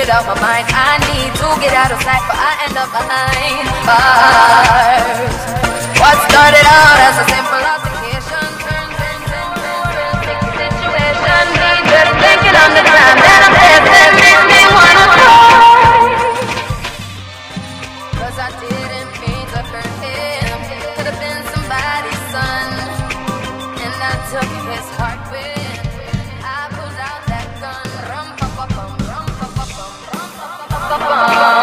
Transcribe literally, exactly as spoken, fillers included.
it out my mind. I need to get out of sight, but I end up behind bars. What started out as a simple altercation turns into a real sticky situation. Me just thinking on the ground that I'm dead, that makes me wanna cry. Cause I didn't mean to hurt him. Could have been somebody's son, and I took his heart with. I pulled out that gun. Rum pa pa pum, rum pa pa pum, rum pa pa pa pum.